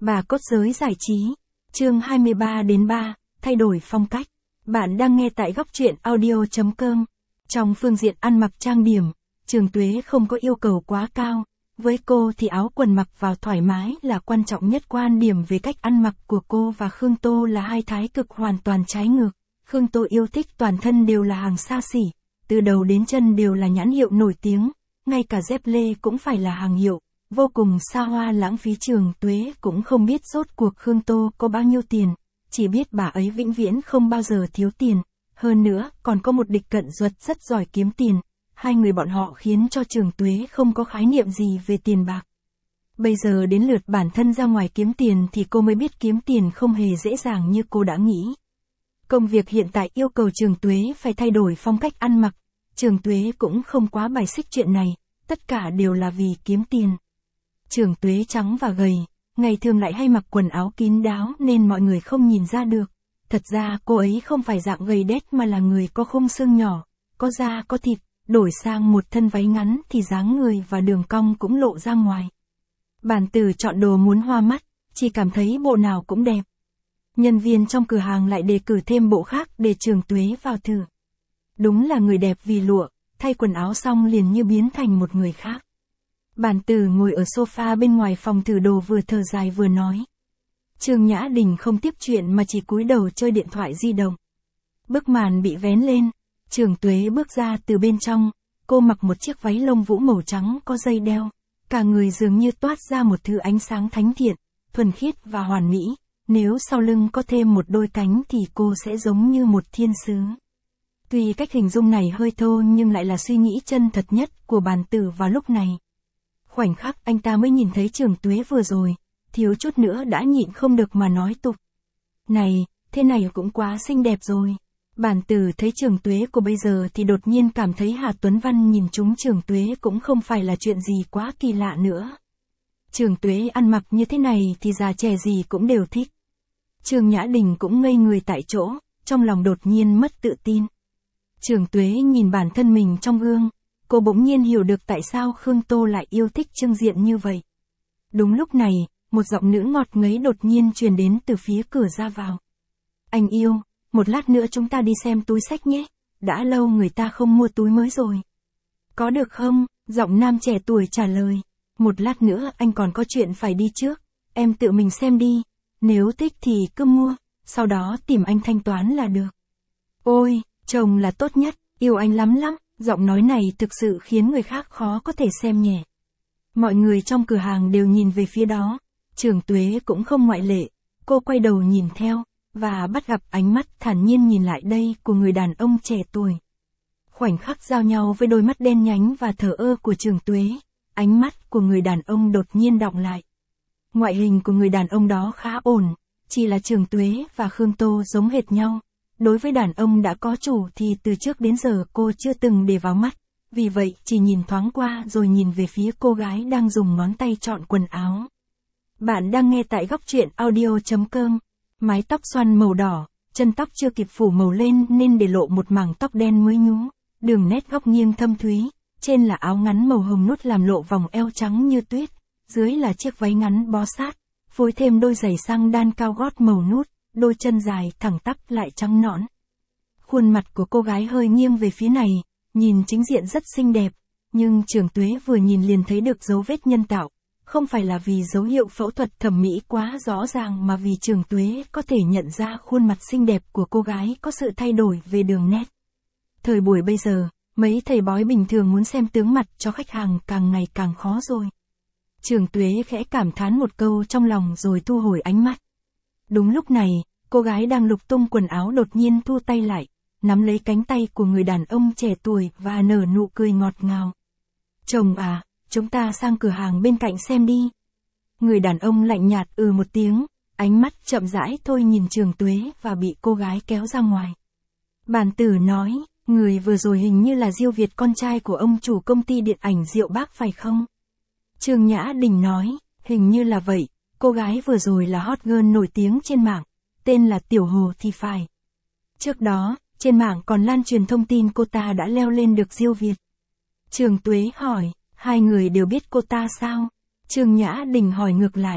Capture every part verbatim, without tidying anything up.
Bà cốt giới giải trí. Chương hai mươi ba đến ba, thay đổi phong cách. Bạn đang nghe tại góc truyện audio chấm com. Trong phương diện ăn mặc trang điểm, Trường Tuế không có yêu cầu quá cao. Với cô thì áo quần mặc vào thoải mái là quan trọng nhất. Quan điểm về cách ăn mặc của cô và Khương Tô là hai thái cực hoàn toàn trái ngược. Khương Tô yêu thích toàn thân đều là hàng xa xỉ, từ đầu đến chân đều là nhãn hiệu nổi tiếng, ngay cả dép lê cũng phải là hàng hiệu, vô cùng xa hoa lãng phí. Trường Tuế cũng không biết rốt cuộc Khương Tô có bao nhiêu tiền, chỉ biết bà ấy vĩnh viễn không bao giờ thiếu tiền, hơn nữa còn có một địch cận duật rất giỏi kiếm tiền. Hai người bọn họ khiến cho Trường Tuế không có khái niệm gì về tiền bạc. Bây giờ đến lượt bản thân ra ngoài kiếm tiền thì cô mới biết kiếm tiền không hề dễ dàng như cô đã nghĩ. Công việc hiện tại yêu cầu Trường Tuế phải thay đổi phong cách ăn mặc. Trường Tuế cũng không quá bài xích chuyện này, tất cả đều là vì kiếm tiền. Trường Tuế trắng và gầy, ngày thường lại hay mặc quần áo kín đáo nên mọi người không nhìn ra được. Thật ra cô ấy không phải dạng gầy đét mà là người có khung xương nhỏ, có da có thịt, đổi sang một thân váy ngắn thì dáng người và đường cong cũng lộ ra ngoài. Bản Tử chọn đồ muốn hoa mắt, chỉ cảm thấy bộ nào cũng đẹp. Nhân viên trong cửa hàng lại đề cử thêm bộ khác để Trường Tuế vào thử. Đúng là người đẹp vì lụa, thay quần áo xong liền như biến thành một người khác. Bản Tử ngồi ở sofa bên ngoài phòng thử đồ vừa thở dài vừa nói. Trương Nhã Đình không tiếp chuyện mà chỉ cúi đầu chơi điện thoại di động. Bức màn bị vén lên, Trường Tuế bước ra từ bên trong, cô mặc một chiếc váy lông vũ màu trắng có dây đeo, cả người dường như toát ra một thứ ánh sáng thánh thiện, thuần khiết và hoàn mỹ. Nếu sau lưng có thêm một đôi cánh thì cô sẽ giống như một thiên sứ. Tuy cách hình dung này hơi thô nhưng lại là suy nghĩ chân thật nhất của Bản Tử vào lúc này. Khoảnh khắc anh ta mới nhìn thấy Trường Tuế vừa rồi, thiếu chút nữa đã nhịn không được mà nói tục. Này, thế này cũng quá xinh đẹp rồi. Bản Tử thấy Trường Tuế của bây giờ thì đột nhiên cảm thấy Hà Tuấn Văn nhìn trúng Trường Tuế cũng không phải là chuyện gì quá kỳ lạ nữa. Trường Tuế ăn mặc như thế này thì già trẻ gì cũng đều thích. Trương Nhã Đình cũng ngây người tại chỗ, trong lòng đột nhiên mất tự tin. Trường Tuế nhìn bản thân mình trong gương, cô bỗng nhiên hiểu được tại sao Khương Tô lại yêu thích Trương Diện như vậy. Đúng lúc này, một giọng nữ ngọt ngấy đột nhiên truyền đến từ phía cửa ra vào. Anh yêu, một lát nữa chúng ta đi xem túi xách nhé, đã lâu người ta không mua túi mới rồi. Có được không? Giọng nam trẻ tuổi trả lời. Một lát nữa anh còn có chuyện phải đi trước, em tự mình xem đi, nếu thích thì cứ mua, sau đó tìm anh thanh toán là được. Ôi, chồng là tốt nhất, yêu anh lắm lắm, giọng nói này thực sự khiến người khác khó có thể xem nhẹ. Mọi người trong cửa hàng đều nhìn về phía đó, Trường Tuế cũng không ngoại lệ, cô quay đầu nhìn theo, và bắt gặp ánh mắt thản nhiên nhìn lại đây của người đàn ông trẻ tuổi. Khoảnh khắc giao nhau với đôi mắt đen nhánh và thờ ơ của Trường Tuế, ánh mắt của người đàn ông đột nhiên đọng lại. Ngoại hình của người đàn ông đó khá ổn, chỉ là Trường Tuế và Khương Tô giống hệt nhau. Đối với đàn ông đã có chủ thì từ trước đến giờ cô chưa từng để vào mắt, vì vậy chỉ nhìn thoáng qua rồi nhìn về phía cô gái đang dùng ngón tay chọn quần áo. Bạn đang nghe tại góc truyện audio chấm com. Mái tóc xoăn màu đỏ, chân tóc chưa kịp phủ màu lên nên để lộ một mảng tóc đen mới nhú, đường nét góc nghiêng thâm thúy, trên là áo ngắn màu hồng nút làm lộ vòng eo trắng như tuyết, dưới là chiếc váy ngắn bó sát, phối thêm đôi giày sang đan cao gót màu nút, đôi chân dài thẳng tắp lại trắng nõn. Khuôn mặt của cô gái hơi nghiêng về phía này, nhìn chính diện rất xinh đẹp, nhưng Trường Tuế vừa nhìn liền thấy được dấu vết nhân tạo. Không phải là vì dấu hiệu phẫu thuật thẩm mỹ quá rõ ràng mà vì Trường Tuế có thể nhận ra khuôn mặt xinh đẹp của cô gái có sự thay đổi về đường nét. Thời buổi bây giờ, mấy thầy bói bình thường muốn xem tướng mặt cho khách hàng càng ngày càng khó rồi. Trường Tuế khẽ cảm thán một câu trong lòng rồi thu hồi ánh mắt. Đúng lúc này, cô gái đang lục tung quần áo đột nhiên thu tay lại, nắm lấy cánh tay của người đàn ông trẻ tuổi và nở nụ cười ngọt ngào. Chồng à, chúng ta sang cửa hàng bên cạnh xem đi. Người đàn ông lạnh nhạt ừ một tiếng, ánh mắt chậm rãi thôi nhìn Trường Tuế và bị cô gái kéo ra ngoài. Bản Tử nói, người vừa rồi hình như là Diêu Việt con trai của ông chủ công ty điện ảnh Diệu Bác phải không? Trương Nhã Đình nói, hình như là vậy, cô gái vừa rồi là hot girl nổi tiếng trên mạng, tên là Tiểu Hồ thì phải. Trước đó, trên mạng còn lan truyền thông tin cô ta đã leo lên được Diêu Việt. Trường Tuế hỏi, hai người đều biết cô ta sao? Trương Nhã Đình hỏi ngược lại.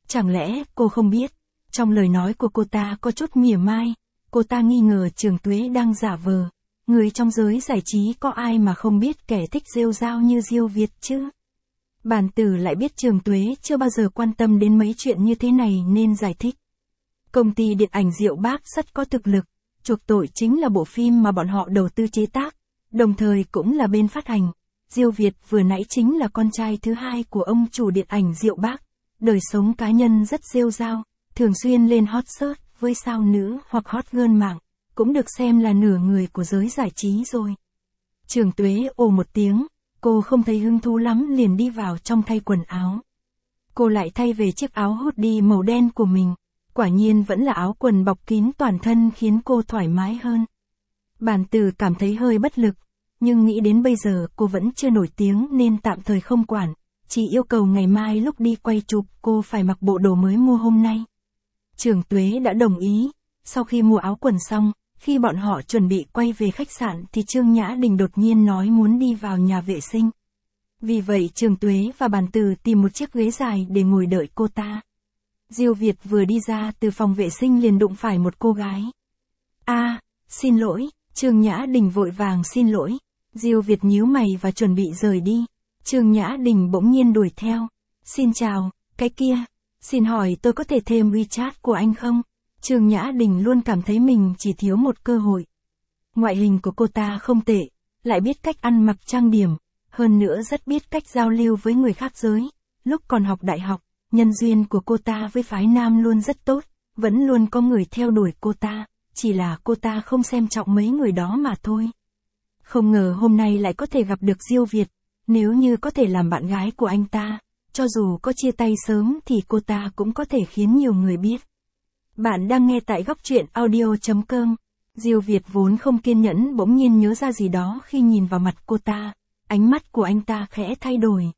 Chẳng lẽ cô không biết, trong lời nói của cô ta có chút mỉa mai, cô ta nghi ngờ Trường Tuế đang giả vờ. Người trong giới giải trí có ai mà không biết kẻ thích rêu rao như Diêu Việt chứ? Bản Tử lại biết Trường Tuế chưa bao giờ quan tâm đến mấy chuyện như thế này nên giải thích. Công ty điện ảnh Diệu Bác rất có thực lực, Chuộc Tội chính là bộ phim mà bọn họ đầu tư chế tác, đồng thời cũng là bên phát hành. Diêu Việt vừa nãy chính là con trai thứ hai của ông chủ điện ảnh Diệu Bác, đời sống cá nhân rất rêu rao, thường xuyên lên hot search với sao nữ hoặc hot girl mạng, cũng được xem là nửa người của giới giải trí rồi. Trường Tuế ồ một tiếng, cô không thấy hứng thú lắm liền đi vào trong thay quần áo. Cô lại thay về chiếc áo hoodie màu đen của mình, quả nhiên vẫn là áo quần bọc kín toàn thân khiến cô thoải mái hơn. Bản Tử cảm thấy hơi bất lực, nhưng nghĩ đến bây giờ cô vẫn chưa nổi tiếng nên tạm thời không quản, chỉ yêu cầu ngày mai lúc đi quay chụp cô phải mặc bộ đồ mới mua hôm nay. Trường Tuế đã đồng ý, sau khi mua áo quần xong, khi bọn họ chuẩn bị quay về khách sạn thì Trương Nhã Đình đột nhiên nói muốn đi vào nhà vệ sinh. Vì vậy Trường Tuế và Bản Tử tìm một chiếc ghế dài để ngồi đợi cô ta. Diêu Việt vừa đi ra từ phòng vệ sinh liền đụng phải một cô gái. A, à, xin lỗi, Trương Nhã Đình vội vàng xin lỗi. Diêu Việt nhíu mày và chuẩn bị rời đi. Trương Nhã Đình bỗng nhiên đuổi theo. Xin chào, cái kia, xin hỏi tôi có thể thêm WeChat của anh không? Trương Nhã Đình luôn cảm thấy mình chỉ thiếu một cơ hội. Ngoại hình của cô ta không tệ, lại biết cách ăn mặc trang điểm, hơn nữa rất biết cách giao lưu với người khác giới. Lúc còn học đại học, nhân duyên của cô ta với phái nam luôn rất tốt, vẫn luôn có người theo đuổi cô ta, chỉ là cô ta không xem trọng mấy người đó mà thôi. Không ngờ hôm nay lại có thể gặp được Diêu Việt, nếu như có thể làm bạn gái của anh ta, cho dù có chia tay sớm thì cô ta cũng có thể khiến nhiều người biết. Bạn đang nghe tại góc truyện audio chấm com. Diêu Việt vốn không kiên nhẫn bỗng nhiên nhớ ra gì đó khi nhìn vào mặt cô ta, ánh mắt của anh ta khẽ thay đổi.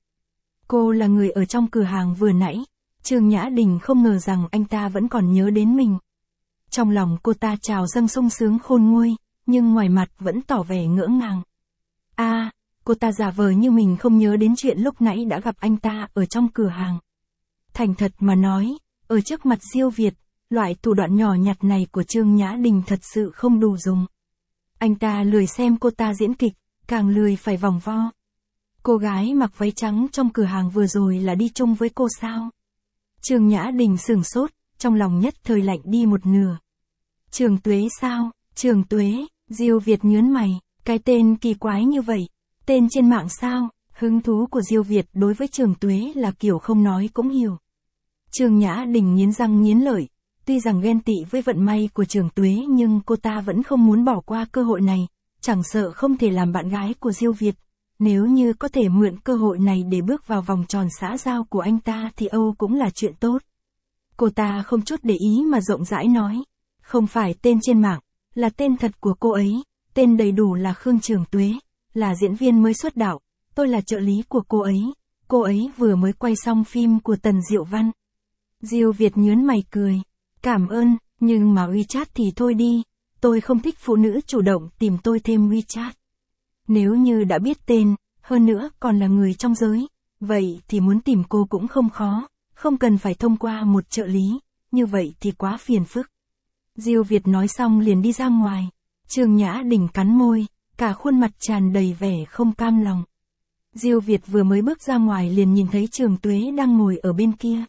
Cô là người ở trong cửa hàng vừa nãy, Trương Nhã Đình không ngờ rằng anh ta vẫn còn nhớ đến mình. Trong lòng cô ta trào dâng sung sướng khôn nguôi, nhưng ngoài mặt vẫn tỏ vẻ ngỡ ngàng. A, à, cô ta giả vờ như mình không nhớ đến chuyện lúc nãy đã gặp anh ta ở trong cửa hàng. Thành thật mà nói, ở trước mặt Diêu Việt, loại thủ đoạn nhỏ nhặt này của Trương Nhã Đình thật sự không đủ dùng. Anh ta lười xem cô ta diễn kịch, càng lười phải vòng vo. Cô gái mặc váy trắng trong cửa hàng vừa rồi là đi chung với cô sao? Trương Nhã Đình sửng sốt, trong lòng nhất thời lạnh đi một nửa. Trường Tuế sao? Trường Tuế, Diêu Việt nhớn mày, cái tên kỳ quái như vậy, tên trên mạng sao? Hứng thú của Diêu Việt đối với Trường Tuế là kiểu không nói cũng hiểu. Trương Nhã Đình nghiến răng nghiến lợi, tuy rằng ghen tị với vận may của Trường Tuế nhưng cô ta vẫn không muốn bỏ qua cơ hội này, chẳng sợ không thể làm bạn gái của Diêu Việt. Nếu như có thể mượn cơ hội này để bước vào vòng tròn xã giao của anh ta thì Âu cũng là chuyện tốt. Cô ta không chút để ý mà rộng rãi nói, không phải tên trên mạng, là tên thật của cô ấy, tên đầy đủ là Khương Trường Tuế, là diễn viên mới xuất đạo, tôi là trợ lý của cô ấy, cô ấy vừa mới quay xong phim của Tần Diệu Văn. Diêu Việt nhớn mày cười, cảm ơn, nhưng mà WeChat thì thôi đi, tôi không thích phụ nữ chủ động tìm tôi thêm WeChat. Nếu như đã biết tên, hơn nữa còn là người trong giới, vậy thì muốn tìm cô cũng không khó, không cần phải thông qua một trợ lý, như vậy thì quá phiền phức. Diêu Việt nói xong liền đi ra ngoài, Trương Nhã Đình cắn môi, cả khuôn mặt tràn đầy vẻ không cam lòng. Diêu Việt vừa mới bước ra ngoài liền nhìn thấy Trường Tuế đang ngồi ở bên kia.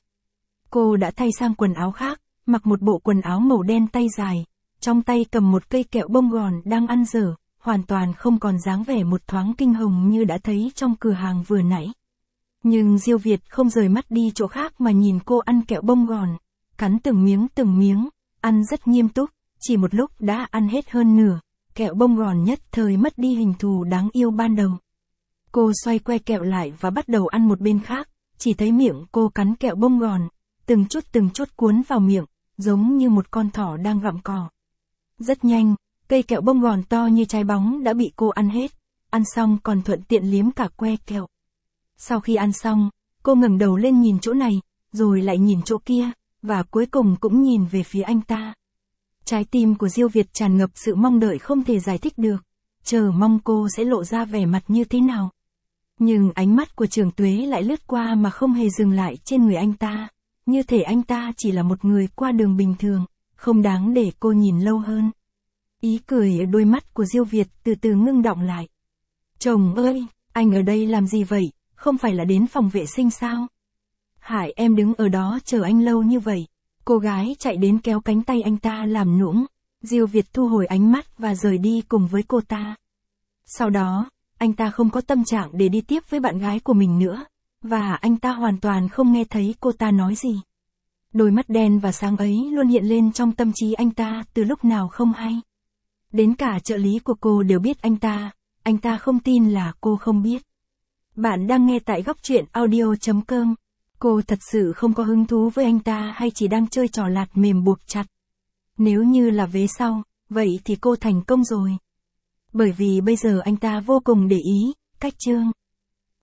Cô đã thay sang quần áo khác, mặc một bộ quần áo màu đen tay dài, trong tay cầm một cây kẹo bông gòn đang ăn dở, hoàn toàn không còn dáng vẻ một thoáng kinh hồng như đã thấy trong cửa hàng vừa nãy. Nhưng Diêu Việt không rời mắt đi chỗ khác mà nhìn cô ăn kẹo bông gòn, cắn từng miếng từng miếng, ăn rất nghiêm túc, chỉ một lúc đã ăn hết hơn nửa, kẹo bông gòn nhất thời mất đi hình thù đáng yêu ban đầu. Cô xoay que kẹo lại và bắt đầu ăn một bên khác, chỉ thấy miệng cô cắn kẹo bông gòn, từng chút từng chút cuốn vào miệng, giống như một con thỏ đang gặm cỏ. Rất nhanh, cây kẹo bông gòn to như trái bóng đã bị cô ăn hết, ăn xong còn thuận tiện liếm cả que kẹo. Sau khi ăn xong, cô ngẩng đầu lên nhìn chỗ này, rồi lại nhìn chỗ kia, và cuối cùng cũng nhìn về phía anh ta. Trái tim của Diêu Việt tràn ngập sự mong đợi không thể giải thích được, chờ mong cô sẽ lộ ra vẻ mặt như thế nào. Nhưng ánh mắt của Trường Tuế lại lướt qua mà không hề dừng lại trên người anh ta. như thể anh ta chỉ là một người qua đường bình thường, không đáng để cô nhìn lâu hơn. Ý cười ở đôi mắt của Diêu Việt từ từ ngưng đọng lại. Chồng ơi, anh ở đây làm gì vậy, không phải là đến phòng vệ sinh sao? Hại em đứng ở đó chờ anh lâu như vậy. Cô gái chạy đến kéo cánh tay anh ta làm nũng. Diêu Việt thu hồi ánh mắt và rời đi cùng với cô ta. Sau đó, anh ta không có tâm trạng để đi tiếp với bạn gái của mình nữa, và anh ta hoàn toàn không nghe thấy cô ta nói gì. Đôi mắt đen và sáng ấy luôn hiện lên trong tâm trí anh ta từ lúc nào không hay. Đến cả trợ lý của cô đều biết anh ta, anh ta không tin là cô không biết. Bạn đang nghe tại góc truyện audio chấm com. Cô thật sự không có hứng thú với anh ta hay chỉ đang chơi trò lạt mềm buộc chặt. Nếu như là vế sau, vậy thì cô thành công rồi. Bởi vì bây giờ anh ta vô cùng để ý, cách Trương